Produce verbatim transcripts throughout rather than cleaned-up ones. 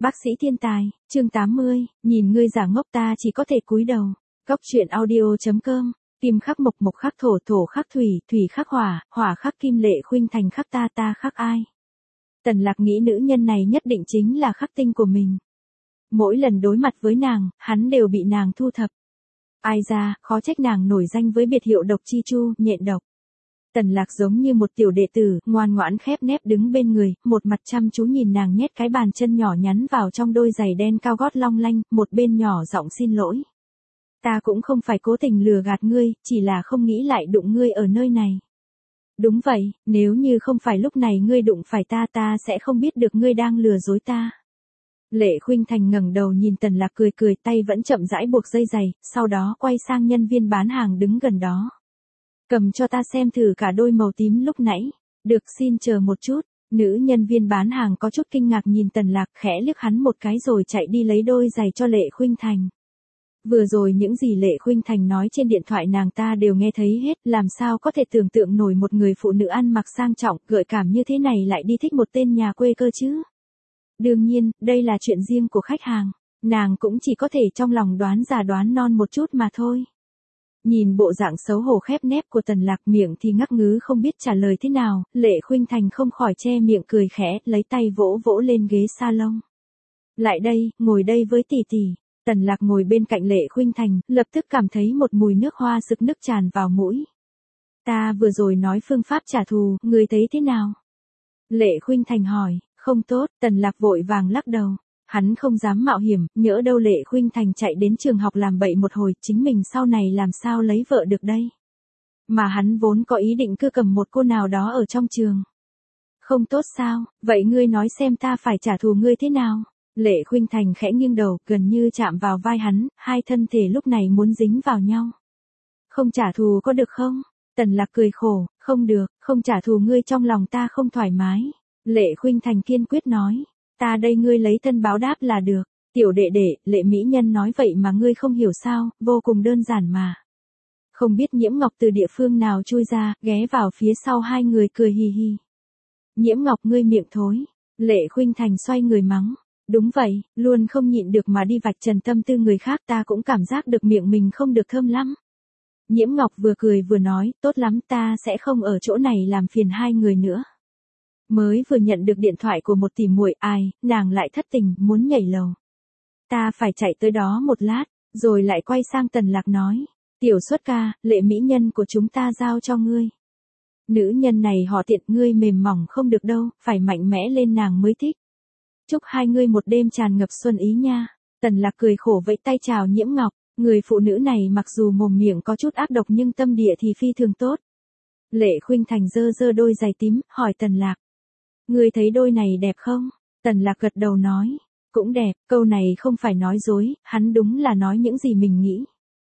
Bác sĩ thiên tài, chương tám mươi, nhìn ngươi giả ngốc ta chỉ có thể cúi đầu. Góc truyện audio chấm com, kim khắc mộc, mộc khắc thổ, thổ khắc thủy, thủy khắc hỏa, hỏa khắc kim, Lệ Khuynh Thành khắc ta, ta khắc ai. Tần Lạc nghĩ nữ nhân này nhất định chính là khắc tinh của mình. Mỗi lần đối mặt với nàng, hắn đều bị nàng thu thập. Ai ra, khó trách nàng nổi danh với biệt hiệu độc chi chu, nhện độc. Tần Lạc giống như một tiểu đệ tử, ngoan ngoãn khép nép đứng bên người, một mặt chăm chú nhìn nàng nhét cái bàn chân nhỏ nhắn vào trong đôi giày đen cao gót long lanh, một bên nhỏ giọng xin lỗi. Ta cũng không phải cố tình lừa gạt ngươi, chỉ là không nghĩ lại đụng ngươi ở nơi này. Đúng vậy, nếu như không phải lúc này ngươi đụng phải ta ta sẽ không biết được ngươi đang lừa dối ta. Lệ Khuynh Thành ngẩng đầu nhìn Tần Lạc cười cười, tay vẫn chậm rãi buộc dây giày, sau đó quay sang nhân viên bán hàng đứng gần đó. Cầm cho ta xem thử cả đôi màu tím lúc nãy. Được, xin chờ một chút. Nữ nhân viên bán hàng có chút kinh ngạc nhìn Tần Lạc, khẽ liếc hắn một cái rồi chạy đi lấy đôi giày cho Lệ Khuynh Thành. Vừa rồi những gì Lệ Khuynh Thành nói trên điện thoại nàng ta đều nghe thấy hết, làm sao có thể tưởng tượng nổi một người phụ nữ ăn mặc sang trọng, gợi cảm như thế này lại đi thích một tên nhà quê cơ chứ. Đương nhiên, đây là chuyện riêng của khách hàng, nàng cũng chỉ có thể trong lòng đoán già đoán non một chút mà thôi. Nhìn bộ dạng xấu hổ khép nép của Tần Lạc, miệng thì ngắc ngứ không biết trả lời thế nào, Lệ Khuynh Thành không khỏi che miệng cười khẽ, lấy tay vỗ vỗ lên ghế salon. Lại đây, ngồi đây với tỷ tỷ. Tần Lạc ngồi bên cạnh Lệ Khuynh Thành, lập tức cảm thấy một mùi nước hoa sực nức tràn vào mũi. Ta vừa rồi nói phương pháp trả thù, ngươi thấy thế nào? Lệ Khuynh Thành hỏi. Không tốt, Tần Lạc vội vàng lắc đầu. Hắn không dám mạo hiểm, nhỡ đâu Lệ Khuynh Thành chạy đến trường học làm bậy một hồi, chính mình sau này làm sao lấy vợ được đây. Mà hắn vốn có ý định cưa cầm một cô nào đó ở trong trường. Không tốt sao, vậy ngươi nói xem ta phải trả thù ngươi thế nào? Lệ Khuynh Thành khẽ nghiêng đầu, gần như chạm vào vai hắn, hai thân thể lúc này muốn dính vào nhau. Không trả thù có được không? Tần Lạc cười khổ, không được, không trả thù ngươi trong lòng ta không thoải mái. Lệ Khuynh Thành kiên quyết nói. Ta đây ngươi lấy thân báo đáp là được. Tiểu đệ đệ, Lệ mỹ nhân nói vậy mà ngươi không hiểu sao, vô cùng đơn giản mà. Không biết Nhiễm Ngọc từ địa phương nào chui ra, ghé vào phía sau hai người cười hì hì. Nhiễm Ngọc ngươi miệng thối. Lệ Khuynh Thành xoay người mắng. Đúng vậy, luôn không nhịn được mà đi vạch trần tâm tư người khác, ta cũng cảm giác được miệng mình không được thơm lắm. Nhiễm Ngọc vừa cười vừa nói, tốt lắm, ta sẽ không ở chỗ này làm phiền hai người nữa. Mới vừa nhận được điện thoại của một tỷ muội, ai, nàng lại thất tình, muốn nhảy lầu. Ta phải chạy tới đó một lát, rồi lại quay sang Tần Lạc nói. Tiểu Xuất ca, Lệ mỹ nhân của chúng ta giao cho ngươi. Nữ nhân này họ Tiện, ngươi mềm mỏng không được đâu, phải mạnh mẽ lên nàng mới thích. Chúc hai ngươi một đêm tràn ngập xuân ý nha. Tần Lạc cười khổ vẫy tay chào Nhiễm Ngọc. Người phụ nữ này mặc dù mồm miệng có chút ác độc nhưng tâm địa thì phi thường tốt. Lệ Khuynh Thành giơ giơ đôi giày tím, hỏi Tần Lạc. Ngươi thấy đôi này đẹp không? Tần Lạc gật đầu nói. Cũng đẹp, câu này không phải nói dối, hắn đúng là nói những gì mình nghĩ.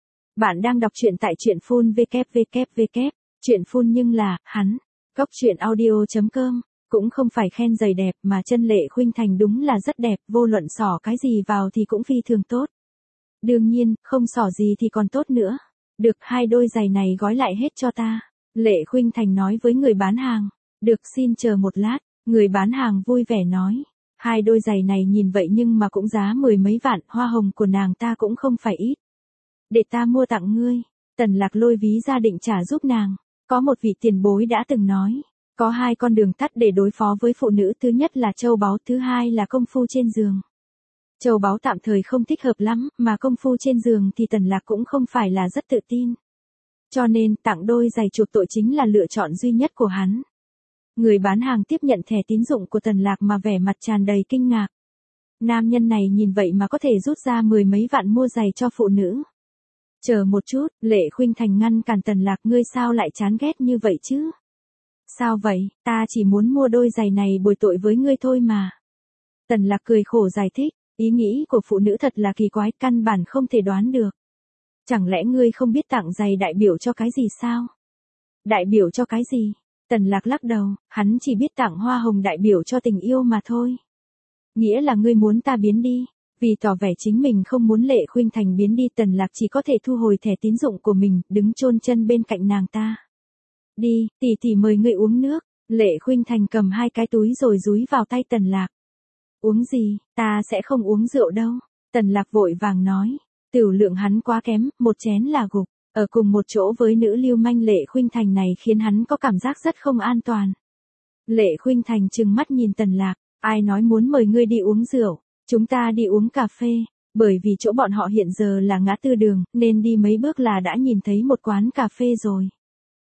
Bạn đang đọc truyện tại truyện phun vê kép vê kép vê kép, truyện phun nhưng là, hắn. Góc truyện audio chấm com. Cũng không phải khen giày đẹp mà chân Lệ Khuynh Thành đúng là rất đẹp, vô luận xỏ cái gì vào thì cũng phi thường tốt. Đương nhiên, không xỏ gì thì còn tốt nữa. Được, hai đôi giày này gói lại hết cho ta. Lệ Khuynh Thành nói với người bán hàng. Được, xin chờ một lát. Người bán hàng vui vẻ nói. Hai đôi giày này nhìn vậy nhưng mà cũng giá mười mấy vạn, hoa hồng của nàng ta cũng không phải ít. Để ta mua tặng ngươi. Tần Lạc lôi ví ra định trả giúp nàng. Có một vị tiền bối đã từng nói. Có hai con đường tắt để đối phó với phụ nữ, thứ nhất là châu báu, thứ hai là công phu trên giường. Châu báu tạm thời không thích hợp lắm, mà công phu trên giường thì Tần Lạc cũng không phải là rất tự tin. Cho nên, tặng đôi giày chuộc tội chính là lựa chọn duy nhất của hắn. Người bán hàng tiếp nhận thẻ tín dụng của Tần Lạc mà vẻ mặt tràn đầy kinh ngạc. Nam nhân này nhìn vậy mà có thể rút ra mười mấy vạn mua giày cho phụ nữ. Chờ một chút, Lệ Khuynh Thành ngăn cản Tần Lạc, ngươi sao lại chán ghét như vậy chứ? Sao vậy, ta chỉ muốn mua đôi giày này bồi tội với ngươi thôi mà. Tần Lạc cười khổ giải thích, ý nghĩ của phụ nữ thật là kỳ quái, căn bản không thể đoán được. Chẳng lẽ ngươi không biết tặng giày đại biểu cho cái gì sao? Đại biểu cho cái gì? Tần Lạc lắc đầu, hắn chỉ biết tặng hoa hồng đại biểu cho tình yêu mà thôi. Nghĩa là ngươi muốn ta biến đi. Vì tỏ vẻ chính mình không muốn Lệ Khuynh Thành biến đi, Tần Lạc chỉ có thể thu hồi thẻ tín dụng của mình, đứng chôn chân bên cạnh nàng ta. Đi, tỷ tỷ mời ngươi uống nước. Lệ Khuynh Thành cầm hai cái túi rồi dúi vào tay Tần Lạc. Uống gì, ta sẽ không uống rượu đâu. Tần Lạc vội vàng nói. Tửu lượng hắn quá kém, một chén là gục. Ở cùng một chỗ với nữ lưu manh Lệ Khuynh Thành này khiến hắn có cảm giác rất không an toàn. Lệ Khuynh Thành trừng mắt nhìn Tần Lạc. Ai nói muốn mời ngươi đi uống rượu, chúng ta đi uống cà phê. Bởi vì chỗ bọn họ hiện giờ là ngã tư đường, nên đi mấy bước là đã nhìn thấy một quán cà phê rồi.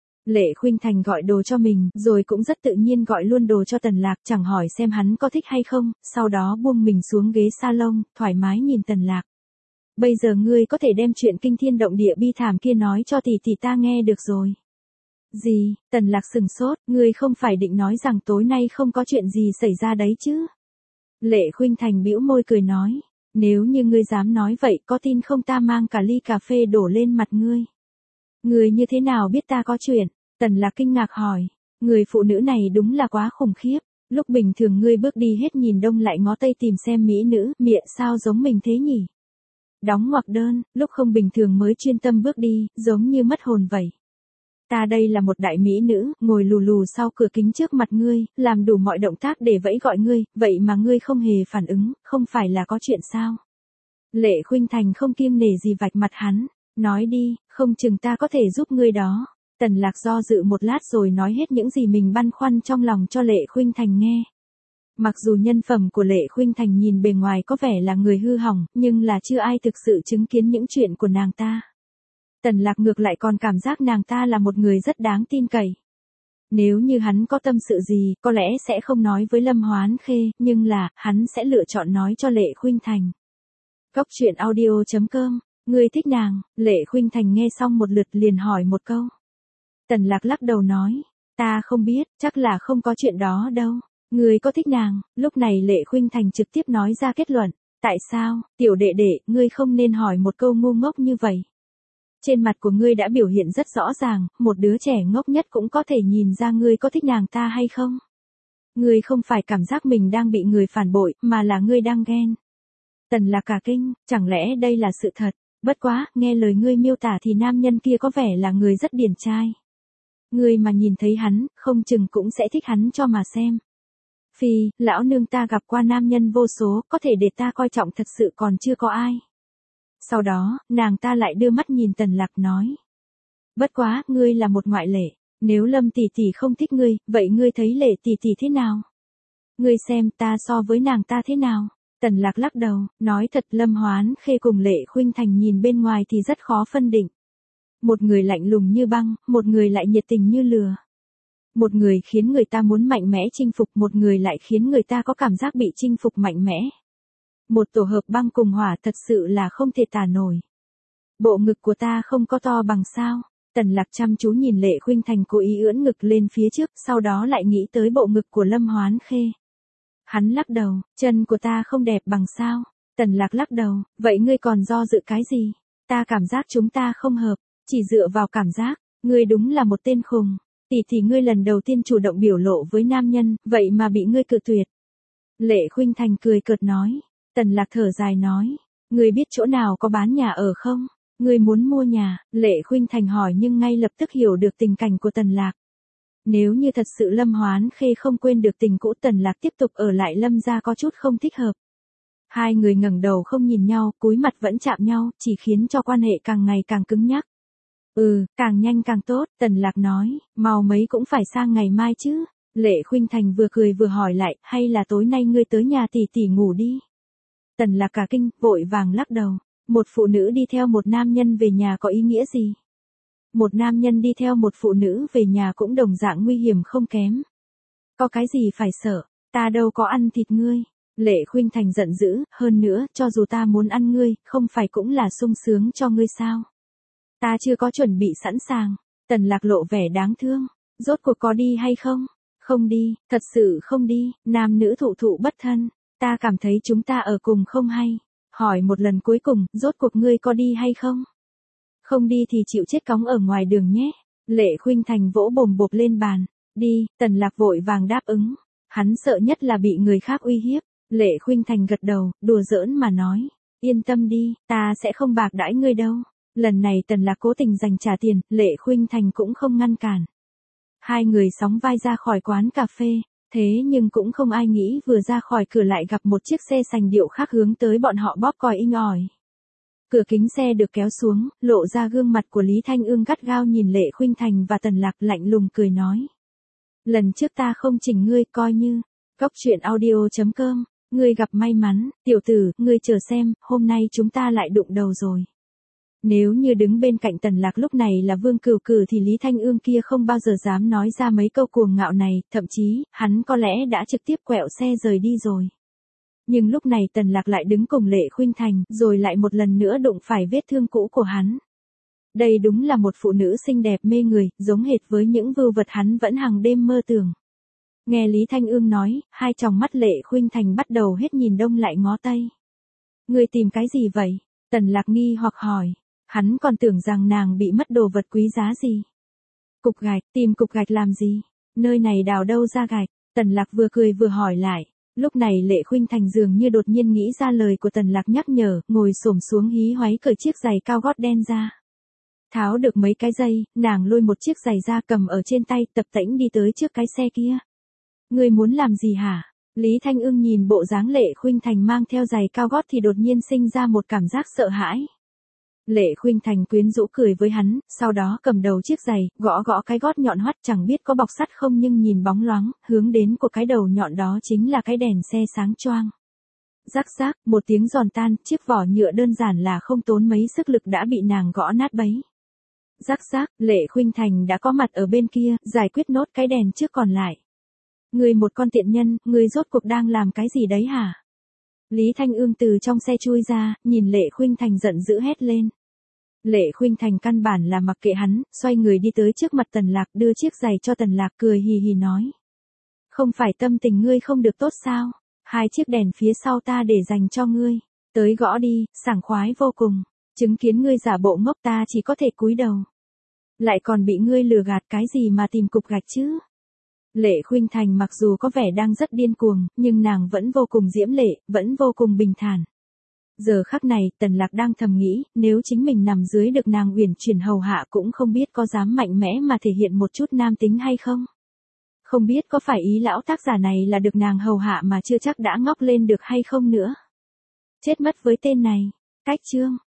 Lệ Khuynh Thành gọi đồ cho mình, rồi cũng rất tự nhiên gọi luôn đồ cho Tần Lạc, chẳng hỏi xem hắn có thích hay không, sau đó buông mình xuống ghế salon, thoải mái nhìn Tần Lạc. Bây giờ ngươi có thể đem chuyện kinh thiên động địa bi thảm kia nói cho tỷ tỷ ta nghe được rồi. Gì, Tần Lạc sừng sốt, ngươi không phải định nói rằng tối nay không có chuyện gì xảy ra đấy chứ? Lệ Khuynh Thành bĩu môi cười nói, nếu như ngươi dám nói vậy có tin không ta mang cả ly cà phê đổ lên mặt ngươi. Ngươi như thế nào biết ta có chuyện? Tần Lạc kinh ngạc hỏi, người phụ nữ này đúng là quá khủng khiếp, lúc bình thường ngươi bước đi hết nhìn đông lại ngó tây tìm xem mỹ nữ, miệng sao giống mình thế nhỉ? Đóng ngoặc đơn, lúc không bình thường mới chuyên tâm bước đi, giống như mất hồn vậy. Ta đây là một đại mỹ nữ, ngồi lù lù sau cửa kính trước mặt ngươi, làm đủ mọi động tác để vẫy gọi ngươi, vậy mà ngươi không hề phản ứng, không phải là có chuyện sao? Lệ Khuynh Thành không kiêng nể gì vạch mặt hắn, nói đi, không chừng ta có thể giúp ngươi đó. Tần Lạc do dự một lát rồi nói hết những gì mình băn khoăn trong lòng cho Lệ Khuynh Thành nghe. Mặc dù nhân phẩm của Lệ Khuynh Thành nhìn bề ngoài có vẻ là người hư hỏng, nhưng là chưa ai thực sự chứng kiến những chuyện của nàng ta. Tần Lạc ngược lại còn cảm giác nàng ta là một người rất đáng tin cậy. Nếu như hắn có tâm sự gì, có lẽ sẽ không nói với Lâm Hoán Khê, nhưng là, hắn sẽ lựa chọn nói cho Lệ Khuynh Thành. Cốc truyện audio chấm com, ngươi thích nàng, Lệ Khuynh Thành nghe xong một lượt liền hỏi một câu. Tần Lạc lắc đầu nói, ta không biết, chắc là không có chuyện đó đâu. Ngươi có thích nàng? Lúc này Lệ Khuynh Thành trực tiếp nói ra kết luận. Tại sao, tiểu đệ đệ, ngươi không nên hỏi một câu ngu ngốc như vậy. Trên mặt của ngươi đã biểu hiện rất rõ ràng, một đứa trẻ ngốc nhất cũng có thể nhìn ra ngươi có thích nàng ta hay không. Ngươi không phải cảm giác mình đang bị người phản bội, mà là ngươi đang ghen. Tần Lạc cả kinh, chẳng lẽ đây là sự thật? Bất quá, nghe lời ngươi miêu tả thì nam nhân kia có vẻ là người rất điển trai. Ngươi mà nhìn thấy hắn, không chừng cũng sẽ thích hắn cho mà xem. Phi, lão nương ta gặp qua nam nhân vô số, có thể để ta coi trọng thật sự còn chưa có ai. Sau đó, nàng ta lại đưa mắt nhìn Tần Lạc nói. Bất quá, ngươi là một ngoại lệ, nếu Lâm tỷ tỷ không thích ngươi, vậy ngươi thấy Lệ tỷ tỷ thế nào? Ngươi xem ta so với nàng ta thế nào? Tần Lạc lắc đầu, nói thật Lâm Hoán Khê cùng Lệ Khuynh Thành nhìn bên ngoài thì rất khó phân định. Một người lạnh lùng như băng, một người lại nhiệt tình như lửa. Một người khiến người ta muốn mạnh mẽ chinh phục, một người lại khiến người ta có cảm giác bị chinh phục mạnh mẽ. Một tổ hợp băng cùng hỏa thật sự là không thể tả nổi. Bộ ngực của ta không có to bằng sao? Tần Lạc chăm chú nhìn Lệ Khuynh Thành cố ý ưỡn ngực lên phía trước, sau đó lại nghĩ tới bộ ngực của Lâm Hoán Khê. Hắn lắc đầu, chân của ta không đẹp bằng sao? Tần Lạc lắc đầu, vậy ngươi còn do dự cái gì? Ta cảm giác chúng ta không hợp, chỉ dựa vào cảm giác, ngươi đúng là một tên khùng. Tỷ tỷ ngươi lần đầu tiên chủ động biểu lộ với nam nhân, vậy mà bị ngươi cự tuyệt. Lệ Khuynh Thành cười cợt nói. Tần Lạc thở dài nói, ngươi biết chỗ nào có bán nhà ở không? Ngươi muốn mua nhà? Lệ Khuynh Thành hỏi nhưng ngay lập tức hiểu được tình cảnh của Tần Lạc. Nếu như thật sự Lâm Hoán Khê không quên được tình cũ, Tần Lạc tiếp tục ở lại Lâm gia có chút không thích hợp. Hai người ngẩng đầu không nhìn nhau, cúi mặt vẫn chạm nhau, chỉ khiến cho quan hệ càng ngày càng cứng nhắc. Ừ, càng nhanh càng tốt, Tần Lạc nói, mau mấy cũng phải sang ngày mai chứ. Lệ Khuynh Thành vừa cười vừa hỏi lại, hay là tối nay ngươi tới nhà tỷ tỷ ngủ đi. Tần Lạc cả kinh, vội vàng lắc đầu. Một phụ nữ đi theo một nam nhân về nhà có ý nghĩa gì? Một nam nhân đi theo một phụ nữ về nhà cũng đồng dạng nguy hiểm không kém. Có cái gì phải sợ, ta đâu có ăn thịt ngươi. Lệ Khuynh Thành giận dữ, hơn nữa, cho dù ta muốn ăn ngươi, không phải cũng là sung sướng cho ngươi sao? Ta chưa có chuẩn bị sẵn sàng. Tần Lạc lộ vẻ đáng thương. Rốt cuộc có đi hay không? Không đi, thật sự không đi, nam nữ thụ thụ bất thân. Ta cảm thấy chúng ta ở cùng không hay. Hỏi một lần cuối cùng, rốt cuộc ngươi có đi hay không? Không đi thì chịu chết cóng ở ngoài đường nhé. Lệ Khuynh Thành vỗ bồm bộp lên bàn. Đi, Tần Lạc vội vàng đáp ứng. Hắn sợ nhất là bị người khác uy hiếp. Lệ Khuynh Thành gật đầu, đùa giỡn mà nói. Yên tâm đi, ta sẽ không bạc đãi ngươi đâu. Lần này Tần Lạc cố tình dành trả tiền, Lệ Khuynh Thành cũng không ngăn cản. Hai người sóng vai ra khỏi quán cà phê. Thế nhưng cũng không ai nghĩ vừa ra khỏi cửa lại gặp một chiếc xe sành điệu khác hướng tới bọn họ bóp còi inh ỏi. Cửa kính xe được kéo xuống, lộ ra gương mặt của Lý Thanh Ương gắt gao nhìn Lệ Khuynh Thành và Tần Lạc lạnh lùng cười nói. Lần trước ta không chỉnh ngươi coi như, cóc truyện audio chấm com, ngươi gặp may mắn, tiểu tử, ngươi chờ xem, hôm nay chúng ta lại đụng đầu rồi. Nếu như đứng bên cạnh Tần Lạc lúc này là Vương Cửu Cửu thì Lý Thanh Ương kia không bao giờ dám nói ra mấy câu cuồng ngạo này, thậm chí, hắn có lẽ đã trực tiếp quẹo xe rời đi rồi. Nhưng lúc này Tần Lạc lại đứng cùng Lệ Khuynh Thành, rồi lại một lần nữa đụng phải vết thương cũ của hắn. Đây đúng là một phụ nữ xinh đẹp mê người, giống hệt với những vưu vật hắn vẫn hàng đêm mơ tưởng. Nghe Lý Thanh Ương nói, hai tròng mắt Lệ Khuynh Thành bắt đầu hết nhìn đông lại ngó tây. Ngươi tìm cái gì vậy? Tần Lạc nghi hoặc hỏi. Hắn còn tưởng rằng nàng bị mất đồ vật quý giá gì. Cục gạch, tìm cục gạch làm gì? Nơi này đào đâu ra gạch? Tần Lạc vừa cười vừa hỏi lại. Lúc này Lệ Khuynh Thành dường như đột nhiên nghĩ ra lời của Tần Lạc nhắc nhở, ngồi xổm xuống hí hoáy cởi chiếc giày cao gót đen ra. Tháo được mấy cái dây, nàng lôi một chiếc giày ra cầm ở trên tay, tập tễnh đi tới trước cái xe kia. Ngươi muốn làm gì hả? Lý Thanh Ương nhìn bộ dáng Lệ Khuynh Thành mang theo giày cao gót thì đột nhiên sinh ra một cảm giác sợ hãi. Lệ Khuynh Thành quyến rũ cười với hắn, sau đó cầm đầu chiếc giày, gõ gõ cái gót nhọn hoắt chẳng biết có bọc sắt không nhưng nhìn bóng loáng, hướng đến của cái đầu nhọn đó chính là cái đèn xe sáng choang. Rắc rác, một tiếng giòn tan, chiếc vỏ nhựa đơn giản là không tốn mấy sức lực đã bị nàng gõ nát bấy. Rắc rác, Lệ Khuynh Thành đã có mặt ở bên kia, giải quyết nốt cái đèn trước còn lại. Ngươi một con tiện nhân, ngươi rốt cuộc đang làm cái gì đấy hả? Lý Thanh Ương từ trong xe chui ra, nhìn Lệ Khuynh Thành giận dữ hét lên. Lệ Khuynh Thành căn bản là mặc kệ hắn, xoay người đi tới trước mặt Tần Lạc đưa chiếc giày cho Tần Lạc cười hì hì nói. Không phải tâm tình ngươi không được tốt sao? Hai chiếc đèn phía sau ta để dành cho ngươi. Tới gõ đi, sảng khoái vô cùng. Chứng kiến ngươi giả bộ ngốc ta chỉ có thể cúi đầu. Lại còn bị ngươi lừa gạt cái gì mà tìm cục gạch chứ? Lệ Khuynh Thành mặc dù có vẻ đang rất điên cuồng, nhưng nàng vẫn vô cùng diễm lệ, vẫn vô cùng bình thản. Giờ khắc này, Tần Lạc đang thầm nghĩ, nếu chính mình nằm dưới được nàng uyển chuyển hầu hạ cũng không biết có dám mạnh mẽ mà thể hiện một chút nam tính hay không. Không biết có phải ý lão tác giả này là được nàng hầu hạ mà chưa chắc đã ngóc lên được hay không nữa. Chết mất với tên này. Cách chương.